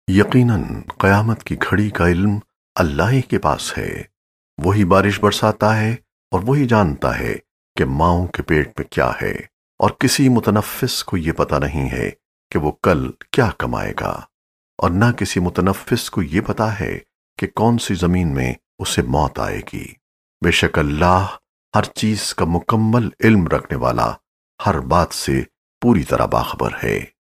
यकीनन क़यामत की घड़ी का इल्म अल्लाह ही के पास है। वही बारिश बरसाता है और वही जानता है कि माँओं के पेट में क्या है, और किसी मुतनफ़िस को ये पता नहीं है कि वो कल क्या कमाएगा, और न किसी मुतनफ़िस को ये पता है कि कौन सी ज़मीन में उसे मौत आएगी। बेशक अल्लाह हर चीज़ का मुकम्मल इल्म रखने वाला, हर बात से पूरी तरह बाखबर है।